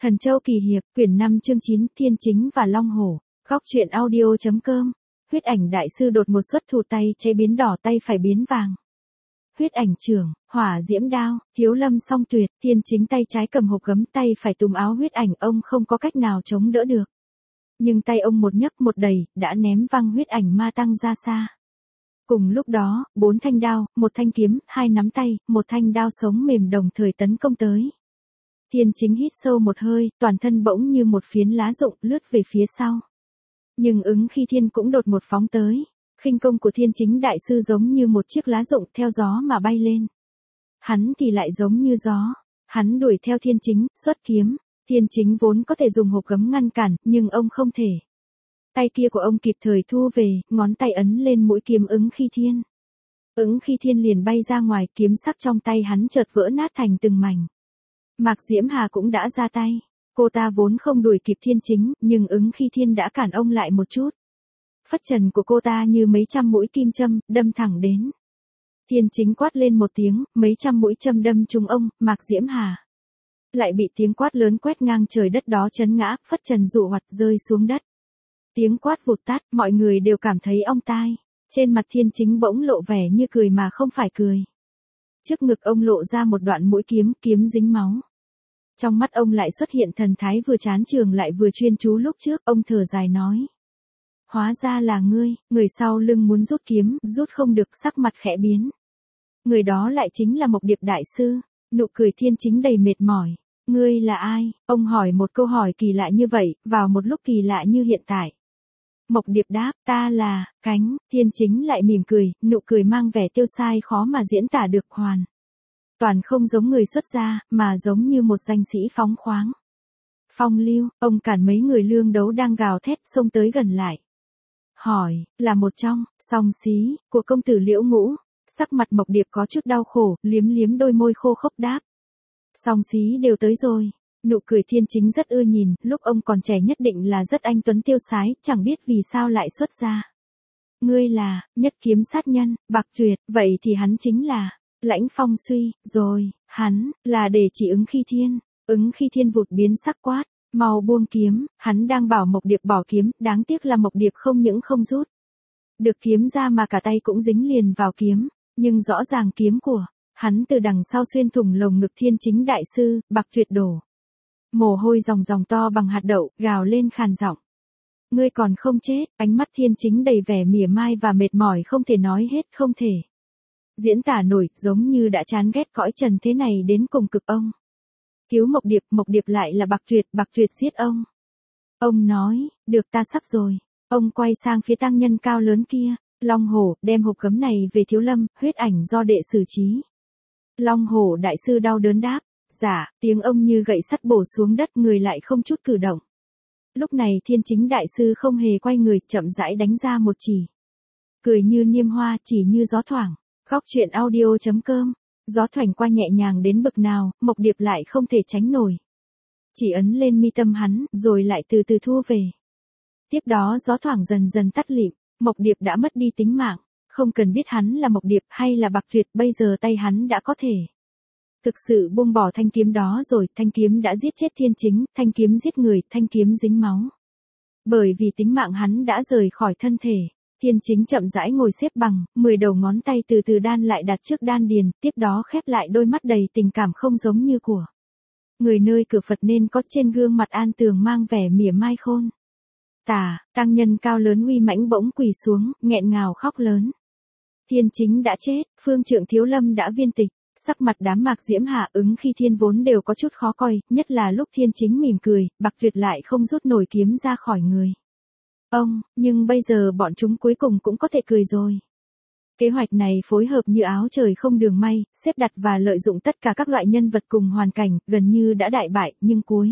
Thần Châu Kỳ Hiệp, quyển 5 chương 9, Thiên Chính và Long Hổ, góc truyện audio.com. Huyết ảnh đại sư đột một xuất thủ, tay trái biến đỏ, tay phải biến vàng. Huyết ảnh trưởng, hỏa diễm đao, Thiếu Lâm song tuyệt, Thiên Chính tay trái cầm hộp gấm, tay phải túm áo huyết ảnh, ông không có cách nào chống đỡ được. Nhưng tay ông một nhấc một đẩy, đã ném văng huyết ảnh ma tăng ra xa. Cùng lúc đó, 4 thanh đao, 1 thanh kiếm, 2 nắm tay, 1 thanh đao sống mềm đồng thời tấn công tới. Thiên Chính hít sâu một hơi, toàn thân bỗng như một phiến lá rụng lướt về phía sau. Nhưng Ứng Khi Thiên cũng đột một phóng tới. Khinh công của Thiên Chính đại sư giống như một chiếc lá rụng theo gió mà bay lên. Hắn thì lại giống như gió. Hắn đuổi theo Thiên Chính, xuất kiếm. Thiên Chính vốn có thể dùng hộp gấm ngăn cản, nhưng ông không thể. Tay kia của ông kịp thời thu về, ngón tay ấn lên mũi kiếm Ứng Khi Thiên. Ứng Khi Thiên liền bay ra ngoài, kiếm sắc trong tay hắn chợt vỡ nát thành từng mảnh. Mạc Diễm Hà cũng đã ra tay. Cô ta vốn không đuổi kịp Thiên Chính, nhưng Ứng Khi Thiên đã cản ông lại một chút. Phất trần của cô ta như mấy trăm mũi kim châm, đâm thẳng đến. Thiên Chính quát lên một tiếng, mấy trăm mũi châm đâm trúng ông, Mạc Diễm Hà. Lại bị tiếng quát lớn quét ngang trời đất đó chấn ngã, phất trần dụ hoạt rơi xuống đất. Tiếng quát vụt tắt, mọi người đều cảm thấy ong tai. Trên mặt Thiên Chính bỗng lộ vẻ như cười mà không phải cười. Trước ngực ông lộ ra một đoạn mũi kiếm, kiếm dính máu. Trong mắt ông lại xuất hiện thần thái vừa chán trường lại vừa chuyên chú lúc trước, ông thở dài nói. Hóa ra là ngươi, người sau lưng muốn rút kiếm, rút không được, sắc mặt khẽ biến. Người đó lại chính là Mộc Điệp đại sư, nụ cười Thiên Chính đầy mệt mỏi. Ngươi là ai? Ông hỏi một câu hỏi kỳ lạ như vậy, vào một lúc kỳ lạ như hiện tại. Mộc Điệp đáp, ta là, Cánh, Thiên Chính lại mỉm cười, nụ cười mang vẻ tiêu sai khó mà diễn tả được hoàn. Toàn không giống người xuất gia, mà giống như một danh sĩ phóng khoáng. Phong lưu, ông cản mấy người lương đấu đang gào thét xông tới gần lại. Hỏi, là một trong, song xí, của công tử Liễu Ngũ. Sắc mặt Mộc Điệp có chút đau khổ, liếm liếm đôi môi khô khốc đáp. Song xí đều tới rồi. Nụ cười Thiên Chính rất ưa nhìn, lúc ông còn trẻ nhất định là rất anh tuấn tiêu sái, chẳng biết vì sao lại xuất gia. Ngươi là, nhất kiếm sát nhân, Bạc Tuyệt, vậy thì hắn chính là Lãnh Phong Suy, rồi, hắn, là để chỉ Ứng Khi Thiên. Ứng Khi Thiên vụt biến sắc quát, mau buông kiếm, hắn đang bảo Mộc Điệp bỏ kiếm, đáng tiếc là Mộc Điệp không những không rút được kiếm ra mà cả tay cũng dính liền vào kiếm, nhưng rõ ràng kiếm của hắn từ đằng sau xuyên thủng lồng ngực Thiên Chính đại sư, Bạc Tuyệt đổ mồ hôi ròng ròng to bằng hạt đậu, gào lên khàn giọng. Ngươi còn không chết, ánh mắt Thiên Chính đầy vẻ mỉa mai và mệt mỏi không thể nói hết, không thể diễn tả nổi, giống như đã chán ghét cõi trần thế này đến cùng cực ông. Cứu Mộc Điệp lại là Bạc Tuyệt giết ông. Ông nói, được ta sắp rồi. Ông quay sang phía tăng nhân cao lớn kia, Long Hổ, đem hộp gấm này về Thiếu Lâm, huyết ảnh do đệ xử trí. Long Hổ đại sư đau đớn đáp, dạ, tiếng ông như gậy sắt bổ xuống đất, người lại không chút cử động. Lúc này Thiên Chính đại sư không hề quay người, chậm rãi đánh ra một chỉ. Cười như niêm hoa, chỉ như gió thoảng. Góc truyện audio.com. Gió thoảng qua nhẹ nhàng đến bực nào, Mộc Điệp lại không thể tránh nổi. Chỉ ấn lên mi tâm hắn, rồi lại từ từ thu về. Tiếp đó gió thoảng dần dần tắt lịm, Mộc Điệp đã mất đi tính mạng. Không cần biết hắn là Mộc Điệp hay là Bạc Tuyệt, bây giờ tay hắn đã có thể thực sự buông bỏ thanh kiếm đó rồi. Thanh kiếm đã giết chết Thiên Chính, thanh kiếm giết người, thanh kiếm dính máu. Bởi vì tính mạng hắn đã rời khỏi thân thể. Thiên Chính chậm rãi ngồi xếp bằng, 10 đầu ngón tay từ từ đan lại đặt trước đan điền, tiếp đó khép lại, đôi mắt đầy tình cảm không giống như của người nơi cửa Phật nên có, trên gương mặt an tường mang vẻ mỉa mai khôn tả. Tăng nhân cao lớn uy mãnh bỗng quỳ xuống, nghẹn ngào khóc lớn. Thiên Chính đã chết, phương trượng Thiếu Lâm đã viên tịch. Sắc mặt đám Mạc Diễm Hà, Ứng Khi Thiên vốn đều có chút khó coi, nhất là lúc Thiên Chính mỉm cười, Bạc Tuyệt lại không rút nổi kiếm ra khỏi người ông, nhưng bây giờ bọn chúng cuối cùng cũng có thể cười rồi. Kế hoạch này phối hợp như áo trời không đường may, xếp đặt và lợi dụng tất cả các loại nhân vật cùng hoàn cảnh, gần như đã đại bại, nhưng cuối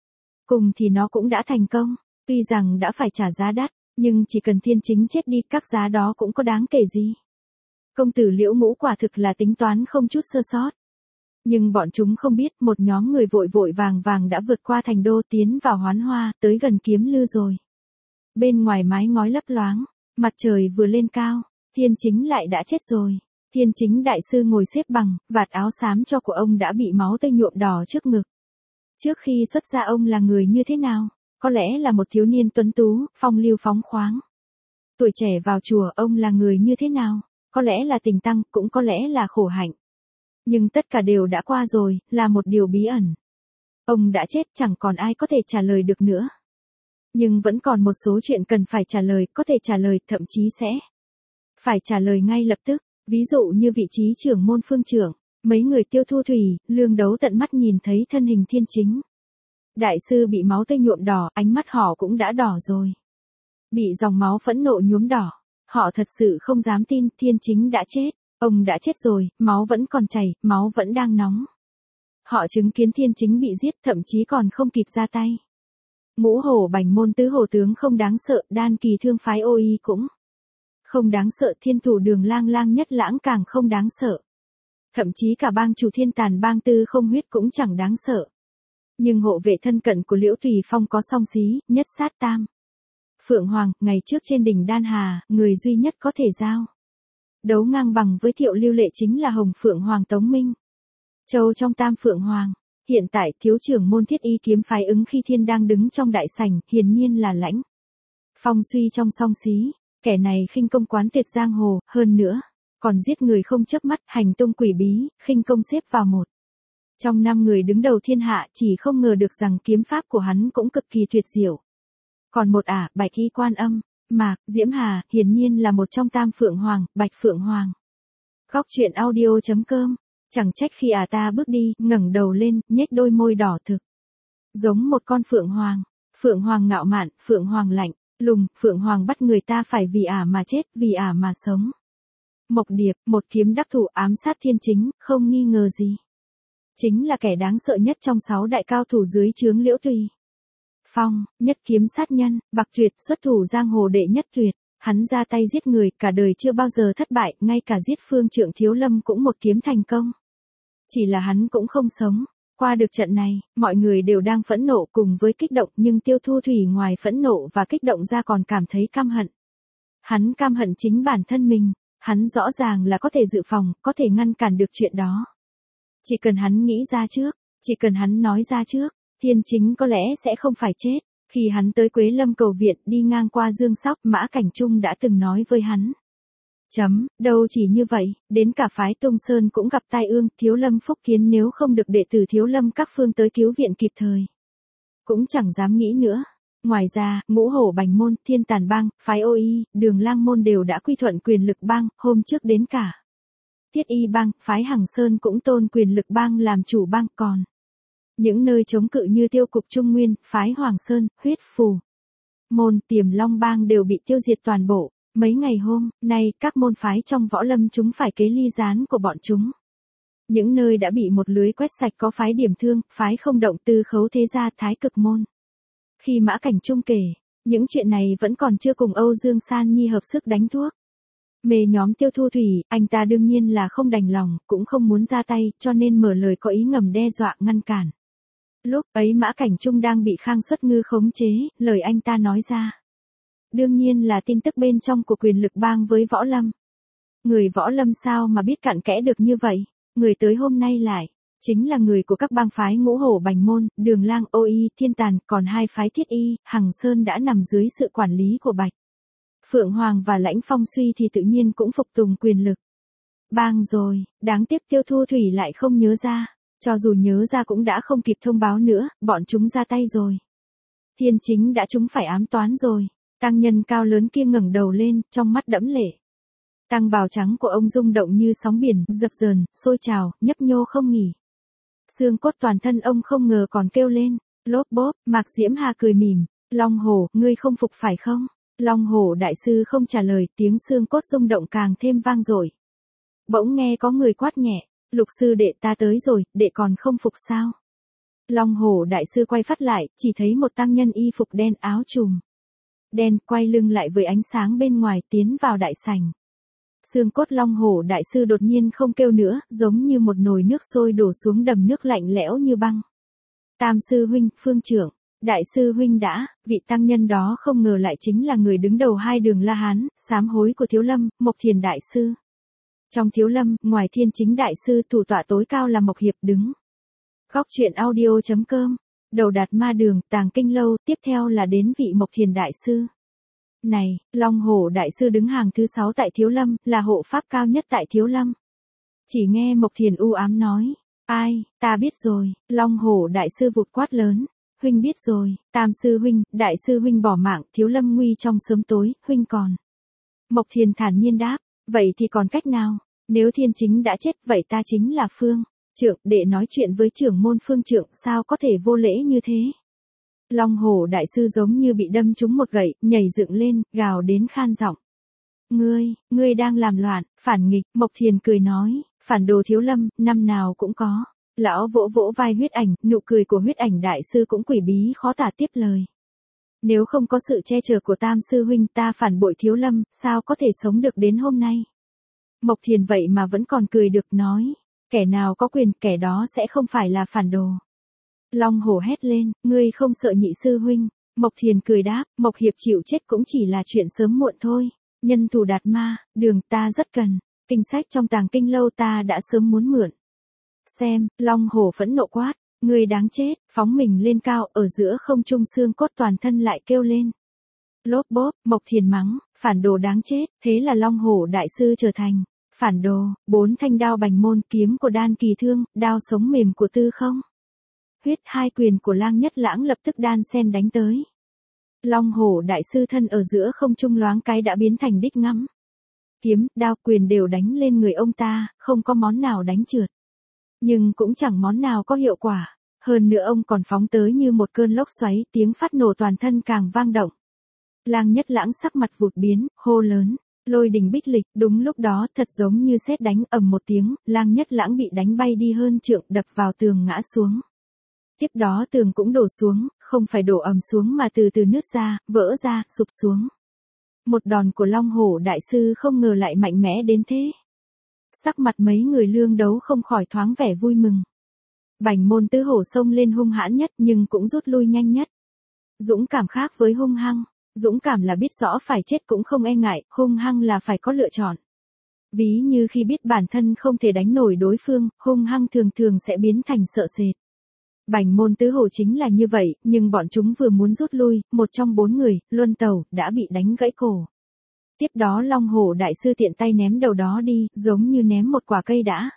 cùng thì nó cũng đã thành công. Tuy rằng đã phải trả giá đắt, nhưng chỉ cần Thiên Chính chết đi, các giá đó cũng có đáng kể gì. Công tử Liễu Ngũ quả thực là tính toán không chút sơ sót. Nhưng bọn chúng không biết, một nhóm người vội vội vàng vàng đã vượt qua thành đô, tiến vào Hoán Hoa, tới gần Kiếm Lư rồi. Bên ngoài mái ngói lấp loáng, mặt trời vừa lên cao, Thiên Chính lại đã chết rồi. Thiên Chính đại sư ngồi xếp bằng, vạt áo xám cho của ông đã bị máu tươi nhuộm đỏ trước ngực. Trước khi xuất gia ông là người như thế nào? Có lẽ là một thiếu niên tuấn tú, phong lưu phóng khoáng. Tuổi trẻ vào chùa ông là người như thế nào? Có lẽ là tình tăng, cũng có lẽ là khổ hạnh. Nhưng tất cả đều đã qua rồi, là một điều bí ẩn. Ông đã chết, chẳng còn ai có thể trả lời được nữa. Nhưng vẫn còn một số chuyện cần phải trả lời, có thể trả lời, thậm chí sẽ phải trả lời ngay lập tức. Ví dụ như vị trí trưởng môn phương trưởng, mấy người Tiêu Thu Thủy, Lương Đấu tận mắt nhìn thấy thân hình Thiên Chính. Đại sư bị máu tươi nhuộm đỏ, ánh mắt họ cũng đã đỏ rồi. Bị dòng máu phẫn nộ nhuốm đỏ. Họ thật sự không dám tin Thiên Chính đã chết. Ông đã chết rồi, máu vẫn còn chảy, máu vẫn đang nóng. Họ chứng kiến Thiên Chính bị giết, thậm chí còn không kịp ra tay. Ngũ hổ bành môn tứ hổ tướng không đáng sợ, đan kỳ thương phái ô y cũng không đáng sợ, thiên thủ đường lang lang nhất lãng càng không đáng sợ. Thậm chí cả bang chủ thiên tàn bang tư không huyết cũng chẳng đáng sợ. Nhưng hộ vệ thân cận của Liễu Tùy Phong có song xí, nhất sát tam. Phượng Hoàng, ngày trước trên đỉnh Đan Hà, người duy nhất có thể giao đấu ngang bằng với Thiệu Lưu Lệ chính là Hồng Phượng Hoàng Tống Minh Châu trong Tam Phượng Hoàng. Hiện tại thiếu trưởng môn Thiết Y kiếm phái Ứng Khi Thiên đang đứng trong đại sảnh, hiển nhiên là Lãnh Phong suy trong song xí. Kẻ này khinh công quán tuyệt giang hồ, hơn nữa còn giết người không chớp mắt, hành tung quỷ bí, khinh công xếp vào một trong 5 người đứng đầu thiên hạ, chỉ không ngờ được rằng kiếm pháp của hắn cũng cực kỳ tuyệt diệu. Còn một Bạch Y Quan Âm, Mạc Diễm Hà, hiển nhiên là một trong Tam Phượng Hoàng, Bạch Phượng Hoàng. Góc truyện audio.com. Chẳng trách khi ta bước đi, ngẩng đầu lên, nhếch đôi môi đỏ thực. Giống một con Phượng Hoàng. Phượng Hoàng ngạo mạn, Phượng Hoàng lạnh lùng, Phượng Hoàng bắt người ta phải vì mà chết, vì mà sống. Mộc Điệp, một kiếm đắc thủ ám sát Thiên Chính, không nghi ngờ gì. Chính là kẻ đáng sợ nhất trong 6 đại cao thủ dưới trướng Liễu Tùy Phong, nhất kiếm sát nhân, bạc tuyệt, xuất thủ giang hồ đệ nhất tuyệt. Hắn ra tay giết người, cả đời chưa bao giờ thất bại, ngay cả giết Phương Trượng Thiếu Lâm cũng một kiếm thành công. Chỉ là hắn cũng không sống. Qua được trận này, mọi người đều đang phẫn nộ cùng với kích động, nhưng Tiêu Thu Thủy ngoài phẫn nộ và kích động ra còn cảm thấy căm hận. Hắn căm hận chính bản thân mình, hắn rõ ràng là có thể dự phòng, có thể ngăn cản được chuyện đó. Chỉ cần hắn nghĩ ra trước, chỉ cần hắn nói ra trước, Thiên Chính có lẽ sẽ không phải chết. Khi hắn tới Quế Lâm cầu viện đi ngang qua Dương Sóc, Mã Cảnh Trung đã từng nói với hắn. Đâu chỉ như vậy, đến cả phái Tung Sơn cũng gặp tai ương, Thiếu Lâm Phúc Kiến nếu không được đệ tử Thiếu Lâm các phương tới cứu viện kịp thời. Cũng chẳng dám nghĩ nữa. Ngoài ra, Ngũ Hổ Bành Môn, Thiên Tàn Bang, phái Ô Y, Đường Lang Môn đều đã quy thuận quyền lực bang, hôm trước đến cả Thiết Y Bang, phái Hằng Sơn cũng tôn quyền lực bang làm chủ bang, còn những nơi chống cự như Tiêu Cục Trung Nguyên, phái Hoàng Sơn, Huyết Phù Môn, Tiềm Long Bang đều bị tiêu diệt toàn bộ. Mấy ngày hôm nay, các môn phái trong võ lâm chúng phải kế ly gián của bọn chúng. Những nơi đã bị một lưới quét sạch có phái Điểm Thương, phái Không Động, Tư Khấu Thế Gia, Thái Cực Môn. Khi Mã Cảnh Trung kể, những chuyện này vẫn còn chưa cùng Âu Dương San Nhi hợp sức đánh thuốc mê nhóm Tiêu Thu Thủy, anh ta đương nhiên là không đành lòng, cũng không muốn ra tay, cho nên mở lời có ý ngầm đe dọa ngăn cản. Lúc ấy Mã Cảnh Trung đang bị Khang Xuất Ngư khống chế, lời anh ta nói ra đương nhiên là tin tức bên trong của quyền lực bang với võ lâm. Người võ lâm sao mà biết cặn kẽ được như vậy? Người tới hôm nay lại chính là người của các bang phái Ngũ Hổ Bành Môn, Đường Lang, Ô Y, Thiên Tàn, còn hai phái Thiết Y, Hằng Sơn đã nằm dưới sự quản lý của Bạch Phượng Hoàng và Lãnh Phong Suy thì tự nhiên cũng phục tùng quyền lực bang rồi. Đáng tiếc Tiêu Thu Thủy lại không nhớ ra. Cho dù nhớ ra cũng đã không kịp thông báo nữa, bọn chúng ra tay rồi. Thiên Chính đã trúng phải ám toán rồi. Tăng nhân cao lớn kia ngẩng đầu lên, trong mắt đẫm lệ. Tăng bào trắng của ông rung động như sóng biển, dập dờn, sôi trào, nhấp nhô không nghỉ. Xương cốt toàn thân ông không ngờ còn kêu lên. Lốp bốp, Mạc Diễm Hà cười mỉm. Long Hổ, ngươi không phục phải không? Long Hổ đại sư không trả lời, tiếng xương cốt rung động càng thêm vang dội. Bỗng nghe có người quát nhẹ. Lục sư đệ ta tới rồi, đệ còn không phục sao? Long Hổ đại sư quay phát lại, chỉ thấy một tăng nhân y phục đen áo trùm đen, quay lưng lại với ánh sáng bên ngoài tiến vào đại sảnh. Xương cốt Long Hổ đại sư đột nhiên không kêu nữa, giống như một nồi nước sôi đổ xuống đầm nước lạnh lẽo như băng. Tam sư huynh, Phương Trưởng, đại sư huynh đã, vị tăng nhân đó không ngờ lại chính là người đứng đầu hai đường La Hán, sám hối của Thiếu Lâm, Mộc Thiền đại sư. Trong Thiếu Lâm, ngoài Thiên Chính đại sư, thủ tọa tối cao là Mộc Hiệp đứng. Góc truyện audio.com đầu Đạt Ma Đường, Tàng Kinh Lâu, tiếp theo là đến vị Mộc Thiền Đại Sư. Này, Long Hổ Đại Sư đứng hàng thứ 6 tại Thiếu Lâm, là hộ pháp cao nhất tại Thiếu Lâm. Chỉ nghe Mộc Thiền u ám nói, ai, ta biết rồi, Long Hổ Đại Sư vụt quát lớn, huynh biết rồi, Tam Sư Huynh, Đại Sư Huynh bỏ mạng, Thiếu Lâm nguy trong sớm tối, huynh còn. Mộc Thiền thản nhiên đáp, vậy thì còn cách nào, nếu Thiên Chính đã chết, vậy ta chính là Phương Trượng, đệ nói chuyện với trưởng môn Phương Trượng, sao có thể vô lễ như thế. Long Hổ Đại Sư giống như bị đâm trúng một gậy, nhảy dựng lên, gào đến khan giọng. Ngươi đang làm loạn, phản nghịch, Mộc Thiền cười nói, phản đồ Thiếu Lâm, năm nào cũng có. Lão vỗ vỗ vai Huyết Ảnh, nụ cười của Huyết Ảnh Đại Sư cũng quỷ bí khó tả tiếp lời. Nếu không có sự che chở của Tam Sư Huynh, ta phản bội Thiếu Lâm, sao có thể sống được đến hôm nay. Mộc Thiền vậy mà vẫn còn cười được, nói, kẻ nào có quyền, kẻ đó sẽ không phải là phản đồ. Long Hổ hét lên, ngươi không sợ Nhị Sư Huynh. Mộc Thiền cười đáp, Mộc Hiệp chịu chết cũng chỉ là chuyện sớm muộn thôi. Nhân thủ Đạt Ma Đường ta rất cần, kinh sách trong Tàng Kinh Lâu ta đã sớm muốn mượn. Xem, Long Hổ phẫn nộ quát, ngươi đáng chết, phóng mình lên cao, ở giữa không trung xương cốt toàn thân lại kêu lên. Lốp bốp, Mộc Thiền mắng, phản đồ đáng chết, thế là Long Hổ Đại Sư trở thành phản đồ. 4 thanh đao Bành Môn, kiếm của Đan Kỳ Thương, đao sống mềm của Tư Không Huyết, 2 quyền của Lang Nhất Lãng lập tức đan xen đánh tới. Long Hổ Đại Sư thân ở giữa không trung loáng cái đã biến thành đích ngắm. Kiếm, đao, quyền đều đánh lên người ông ta, không có món nào đánh trượt. Nhưng cũng chẳng món nào có hiệu quả. Hơn nữa ông còn phóng tới như một cơn lốc xoáy, tiếng phát nổ toàn thân càng vang động. Lang Nhất Lãng sắc mặt vụt biến, hô lớn, lôi đình bích lịch. Đúng lúc đó, thật giống như sét đánh, ầm một tiếng, Lang Nhất Lãng bị đánh bay đi hơn trượng, đập vào tường ngã xuống. Tiếp đó tường cũng đổ xuống, không phải đổ ầm xuống mà từ từ nứt ra, vỡ ra, sụp xuống. Một đòn của Long Hổ Đại Sư không ngờ lại mạnh mẽ đến thế. Sắc mặt mấy người lương đấu không khỏi thoáng vẻ vui mừng. Bành Môn Tứ Hổ xông lên hung hãn nhất nhưng cũng rút lui nhanh nhất. Dũng cảm khác với hung hăng. Dũng cảm là biết rõ phải chết cũng không e ngại, hung hăng là phải có lựa chọn. Ví như khi biết bản thân không thể đánh nổi đối phương, hung hăng thường thường sẽ biến thành sợ sệt. Bành Môn Tứ Hổ chính là như vậy, nhưng bọn chúng vừa muốn rút lui, một trong 4 người, Luân Tẩu, đã bị đánh gãy cổ. Tiếp đó Long Hổ Đại Sư tiện tay ném đầu đó đi, giống như ném một quả cây đã.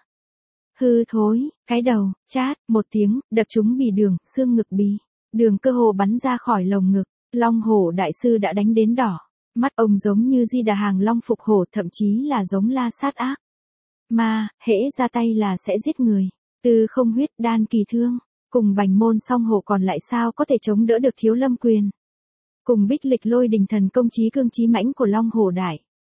Hư thối, cái đầu, chát, một tiếng, đập trúng bì đường, xương ngực bì. Đường cơ hồ bắn ra khỏi lồng ngực, Long Hổ Đại Sư đã đánh đến đỏ. Mắt ông giống như Di Đà Hàng Long phục hổ, thậm chí là giống La Sát ác. Mà, hễ ra tay là sẽ giết người. Tư Không Huyết, Đan Kỳ Thương, cùng Bành Môn Song Hổ còn lại sao có thể chống đỡ được Thiếu Lâm quyền. Cùng Bích Lịch Lôi Đình thần công chí cương chí mãnh của Long Hổ Đại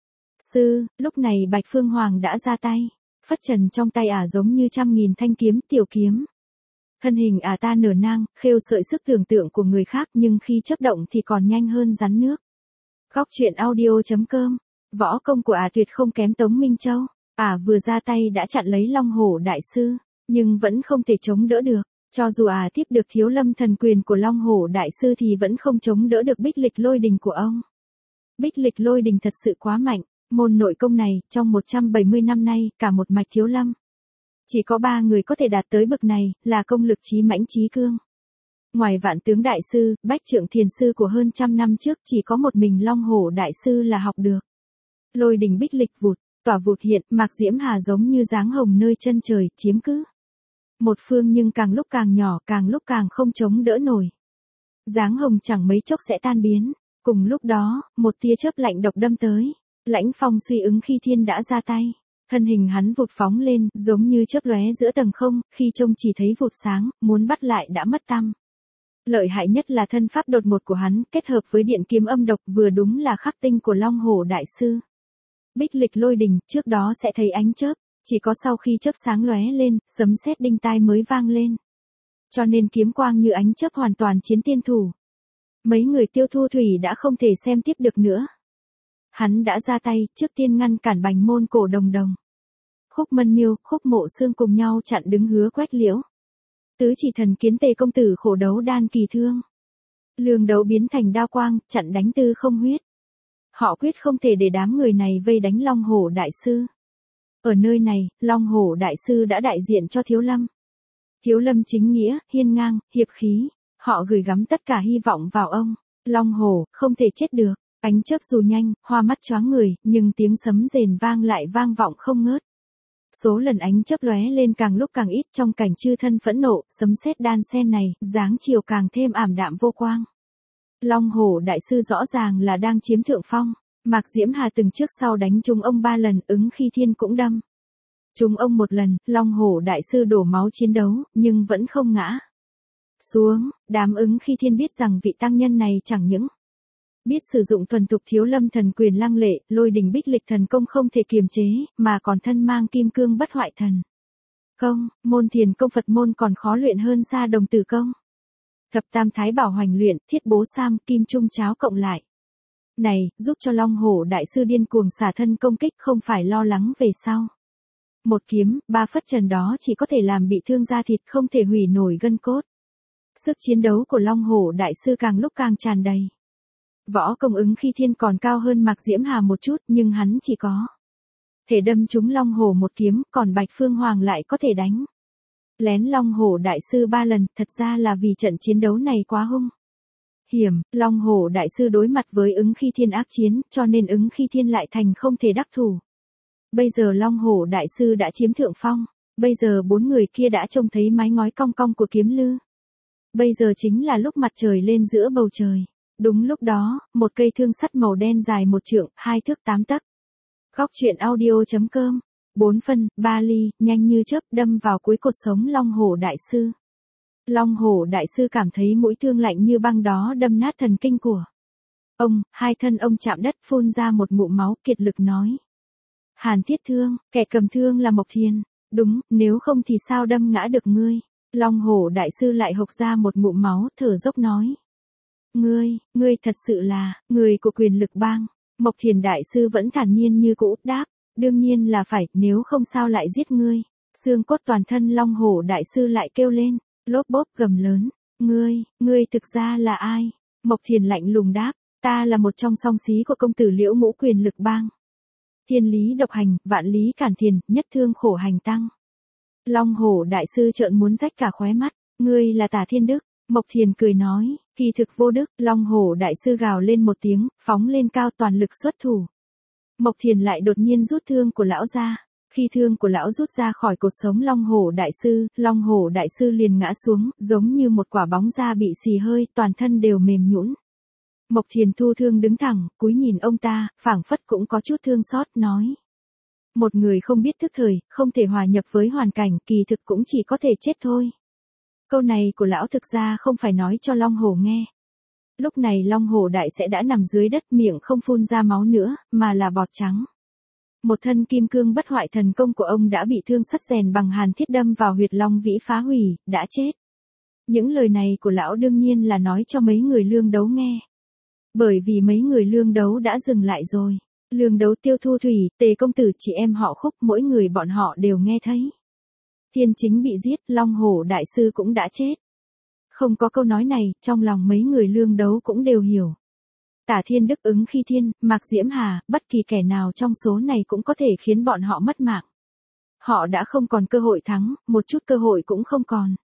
Sư. Lúc này Bạch Phương Hoàng đã ra tay, phất trần trong tay giống như 100.000 thanh kiếm, tiểu kiếm. Thân hình ta nở nang, khêu sợi sức tưởng tượng của người khác, nhưng khi chớp động thì còn nhanh hơn rắn nước. Góc truyện audio.com. Võ công của tuyệt không kém Tống Minh Châu. Vừa ra tay đã chặn lấy Long Hổ Đại Sư, nhưng vẫn không thể chống đỡ được. Cho dù tiếp được Thiếu Lâm thần quyền của Long Hổ Đại Sư thì vẫn không chống đỡ được Bích Lịch Lôi Đình của ông. Bích Lịch Lôi Đình thật sự quá mạnh. Môn nội công này, trong 170 năm nay, cả một mạch Thiếu Lâm. Chỉ có 3 người có thể đạt tới bậc này, là công lực chí mãnh chí cương. Ngoài Vạn Tướng Đại Sư, Bách Trượng Thiền Sư của hơn 100 năm trước, chỉ có một mình Long Hổ Đại Sư là học được. Lôi đình bích lịch vụt, tỏa vụt hiện, Mạc Diễm Hà giống như dáng hồng nơi chân trời, chiếm cứ một phương nhưng càng lúc càng nhỏ, càng lúc càng không chống đỡ nổi. Dáng hồng chẳng mấy chốc sẽ tan biến. Cùng lúc đó, một tia chớp lạnh độc đâm tới. Lãnh Phong suy ứng khi thiên đã ra tay. Thân hình hắn vụt phóng lên, giống như chớp lóe giữa tầng không, khi trông chỉ thấy vụt sáng, muốn bắt lại đã mất tăm. Lợi hại nhất là thân pháp đột ngột của hắn, kết hợp với điện kiếm âm độc, vừa đúng là khắc tinh của Long Hổ Đại Sư. Bích Lịch Lôi Đình, trước đó sẽ thấy ánh chớp, chỉ có sau khi chớp sáng lóe lên, sấm sét đinh tai mới vang lên. Cho nên kiếm quang như ánh chớp hoàn toàn chiến tiên thủ. Mấy người Tiêu Thu Thủy đã không thể xem tiếp được nữa. Hắn đã ra tay, trước tiên ngăn cản Bành Môn Cổ Đồng Đồng. Khúc Mân Miêu, Khúc Mộ Xương cùng nhau chặn đứng Hứa Quách Liễu. Tứ Chỉ Thần Kiến Tề công tử khổ đấu Đan Kỳ Thương. Lương đấu biến thành đao quang, chặn đánh Tư Không Huyết. Họ quyết không thể để đám người này vây đánh Long Hổ Đại Sư. Ở nơi này, Long Hổ Đại Sư đã đại diện cho Thiếu Lâm. Thiếu Lâm chính nghĩa, hiên ngang, hiệp khí. Họ gửi gắm tất cả hy vọng vào ông. Long hổ, không thể chết được. Ánh chớp dù nhanh, hoa mắt choáng người, nhưng tiếng sấm rền vang lại vang vọng không ngớt. Số lần ánh chớp lóe lên càng lúc càng ít, trong cảnh chư thân phẫn nộ, sấm sét đan xen này, dáng chiều càng thêm ảm đạm vô quang. Long hổ đại sư rõ ràng là đang chiếm thượng phong. Mạc Diễm Hà từng trước sau đánh trúng ông 3 lần, Ứng Khi Thiên cũng đâm trúng ông 1 lần, Long hổ đại sư đổ máu chiến đấu, nhưng vẫn không ngã xuống. Đám Ứng Khi Thiên biết rằng vị tăng nhân này chẳng những biết sử dụng thuần thục Thiếu Lâm thần quyền lăng lệ, Lôi Đình Bích Lịch thần công không thể kiềm chế, mà còn thân mang Kim Cương Bất Hoại thần công, môn thiền công Phật môn còn khó luyện hơn xa Đồng Tử công. Thập Tam Thái Bảo Hoành luyện, Thiết Bố Sam, Kim Trung Cháo cộng lại này, giúp cho Long hổ đại sư điên cuồng xả thân công kích, không phải lo lắng về sau. Một kiếm, 3 phất trần đó chỉ có thể làm bị thương da thịt, không thể hủy nổi gân cốt. Sức chiến đấu của Long hổ đại sư càng lúc càng tràn đầy. Võ công Ứng Khi Thiên còn cao hơn Mạc Diễm Hà một chút, nhưng hắn chỉ có thể đâm trúng Long hổ 1 kiếm, còn Bạch Phương Hoàng lại có thể đánh lén Long hổ đại sư 3 lần, thật ra là vì trận chiến đấu này quá hung hiểm. Long hổ đại sư đối mặt với Ứng Khi Thiên ác chiến, cho nên Ứng Khi Thiên lại thành không thể đắc thủ. Bây giờ Long hổ đại sư đã chiếm thượng phong, bây giờ 4 người kia đã trông thấy mái ngói cong cong của kiếm lư. Bây giờ chính là lúc mặt trời lên giữa bầu trời. Đúng lúc đó, một cây thương sắt màu đen dài 1 trượng, 2 thước 8 tấc. Góc truyện audio.com. 4 phân, 3 ly, nhanh như chớp đâm vào cuối cột sống Long hổ đại sư. Long hổ đại sư cảm thấy mũi thương lạnh như băng đó đâm nát thần kinh của ông, 2 thân ông chạm đất, phun ra một ngụm máu, kiệt lực nói: Hàn Thiết Thương, kẻ cầm thương là Mộc Thiền. Đúng, nếu không thì sao đâm ngã được ngươi. Long hổ đại sư lại hộc ra một ngụm máu, thở dốc nói: Ngươi thật sự là người của Quyền Lực Bang. Mộc Thiền đại sư vẫn thản nhiên như cũ, đáp: đương nhiên là phải, nếu không sao lại giết ngươi. Xương cốt toàn thân Long hổ đại sư lại kêu lên, lốp bốp gầm lớn: Ngươi thực ra là ai? Mộc Thiền lạnh lùng đáp: ta là một trong song xí của công tử Liễu Ngũ Quyền Lực Bang. Thiên lý độc hành, vạn lý cản thiền, nhất thương khổ hành tăng. Long hổ đại sư trợn muốn rách cả khóe mắt: ngươi là Tả Thiên Đức. Mộc Thiền cười nói: kỳ thực vô đức. Long hổ đại sư gào lên một tiếng, phóng lên cao, toàn lực xuất thủ. Mộc Thiền lại đột nhiên rút thương của lão ra. Khi thương của lão rút ra khỏi cột sống Long hổ đại sư liền ngã xuống, giống như một quả bóng da bị xì hơi, toàn thân đều mềm nhũn. Mộc Thiền thu thương đứng thẳng, cúi nhìn ông ta, phảng phất cũng có chút thương xót, nói: một người không biết thức thời, không thể hòa nhập với hoàn cảnh, kỳ thực cũng chỉ có thể chết thôi. Câu này của lão thực ra không phải nói cho Long hổ nghe. Lúc này Long hổ đại sẽ đã nằm dưới đất, miệng không phun ra máu nữa, mà là bọt trắng. Một thân Kim Cương Bất Hoại thần công của ông đã bị thương sắt rèn bằng hàn thiết đâm vào huyệt long vĩ phá hủy, đã chết. Những lời này của lão đương nhiên là nói cho mấy người lương đấu nghe. Bởi vì mấy người lương đấu đã dừng lại rồi. Lương đấu, Tiêu Thu Thủy, Tề công tử, chị em họ Khúc, mỗi người bọn họ đều nghe thấy. Thiên Chính bị giết, Long hổ đại sư cũng đã chết. Không có câu nói này, trong lòng mấy người lương đấu cũng đều hiểu. Tả Thiên Đức, Ứng Khi Thiên, Mạc Diễm Hà, bất kỳ kẻ nào trong số này cũng có thể khiến bọn họ mất mạng. Họ đã không còn cơ hội thắng, một chút cơ hội cũng không còn.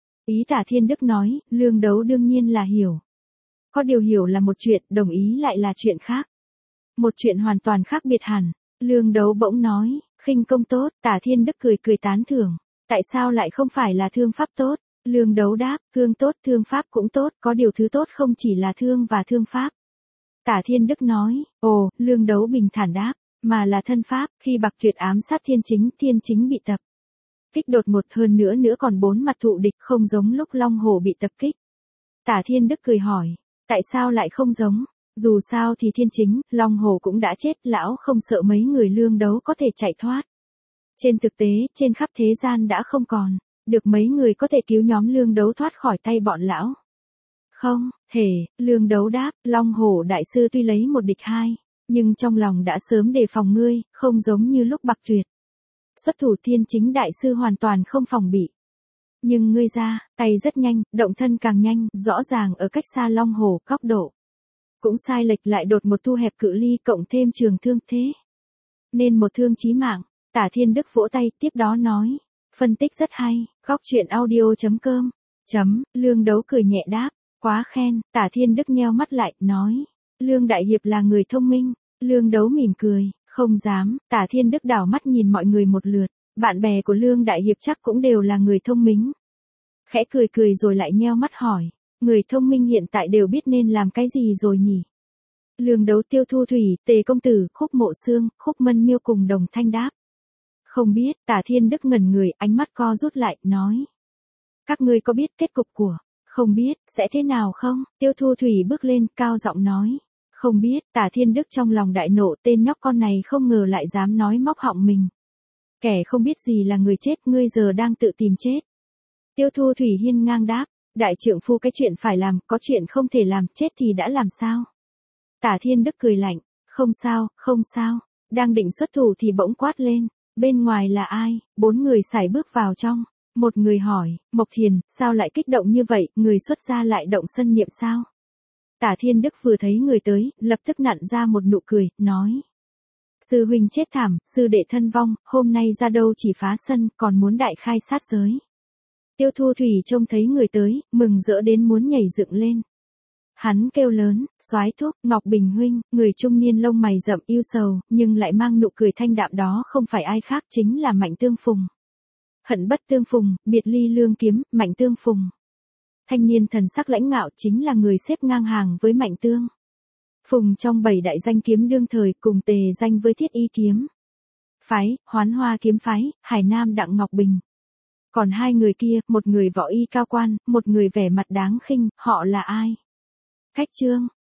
Ý Tả Thiên Đức nói, lương đấu đương nhiên là hiểu. Có điều hiểu là một chuyện, đồng ý lại là chuyện khác. Một chuyện hoàn toàn khác biệt hẳn. Lương đấu bỗng nói, khinh công tốt. Tả Thiên Đức cười cười tán thưởng. Tại sao lại không phải là thương pháp tốt? Lương đấu đáp, thương tốt, thương pháp cũng tốt, có điều thứ tốt không chỉ là thương và thương pháp. Tả Thiên Đức nói, ồ, lương đấu bình thản đáp, mà là thân pháp. Khi Bạc Tuyệt ám sát Thiên Chính bị tập kích đột ngột, hơn nữa còn 4 mặt thụ địch, không giống lúc Long hổ bị tập kích. Tả Thiên Đức cười hỏi, tại sao lại không giống? Dù sao thì Thiên Chính, Long hổ cũng đã chết, lão không sợ mấy người lương đấu có thể chạy thoát. Trên thực tế, trên khắp thế gian đã không còn được mấy người có thể cứu nhóm lương đấu thoát khỏi tay bọn lão. Không thể, lương đấu đáp, Long hổ đại sư tuy lấy 1 địch 2, nhưng trong lòng đã sớm đề phòng ngươi, không giống như lúc Bạc Tuyệt xuất thủ, Thiên Chính đại sư hoàn toàn không phòng bị. Nhưng ngươi ra tay rất nhanh, động thân càng nhanh, rõ ràng ở cách xa Long hổ, góc độ cũng sai lệch, lại đột một thu hẹp cự ly, cộng thêm trường thương thế nên một thương chí mạng. Tả Thiên Đức vỗ tay, tiếp đó nói, phân tích rất hay. Góc truyện audio.com Lương Đấu cười nhẹ đáp, quá khen, Tả Thiên Đức nheo mắt lại, nói, Lương Đại Hiệp là người thông minh. Lương Đấu mỉm cười, không dám, Tả Thiên Đức đảo mắt nhìn mọi người một lượt, bạn bè của Lương Đại Hiệp chắc cũng đều là người thông minh. Khẽ cười cười rồi lại nheo mắt hỏi, người thông minh hiện tại đều biết nên làm cái gì rồi nhỉ? Lương Đấu, Tiêu Thu Thủy, Tề Công Tử, Khúc Mộ Xương, Khúc Mân Miêu cùng đồng thanh đáp. Không biết, Tả Thiên Đức ngẩn người, ánh mắt co rút lại, nói. Các ngươi có biết kết cục của, không biết, sẽ thế nào không? Tiêu Thu Thủy bước lên, cao giọng nói. Không biết, Tả Thiên Đức trong lòng đại nộ, tên nhóc con này không ngờ lại dám nói móc họng mình. Kẻ không biết gì là người chết, ngươi giờ đang tự tìm chết. Tiêu Thu Thủy hiên ngang đáp, đại trượng phu cái chuyện phải làm, có chuyện không thể làm, chết thì đã làm sao? Tả Thiên Đức cười lạnh, không sao, không sao, đang định xuất thủ thì bỗng quát lên, bên ngoài là ai? 4 người sải bước vào trong, một người hỏi, Mộc Thiền, sao lại kích động như vậy, người xuất gia lại động sân niệm sao? Tả Thiên Đức vừa thấy người tới, lập tức nặn ra một nụ cười, nói. Sư huynh chết thảm, sư đệ thân vong, hôm nay ra đâu chỉ phá sân, còn muốn đại khai sát giới. Tiêu Thu Thủy trông thấy người tới, mừng rỡ đến muốn nhảy dựng lên. Hắn kêu lớn, soái thúc, Ngọc Bình huynh, người trung niên lông mày rậm yêu sầu, nhưng lại mang nụ cười thanh đạm đó không phải ai khác chính là Mạnh Tương Phùng. Hận bất tương phùng, biệt ly lương kiếm, Mạnh Tương Phùng. Thanh niên thần sắc lãnh ngạo chính là người xếp ngang hàng với Mạnh Tương Phùng trong 7 đại danh kiếm đương thời, cùng tề danh với Thiết Y kiếm phái, Hoán Hoa kiếm phái, Hải Nam Đặng Ngọc Bình. Còn hai người kia, một người võ y cao quan, một người vẻ mặt đáng khinh, họ là ai? Khách Trương,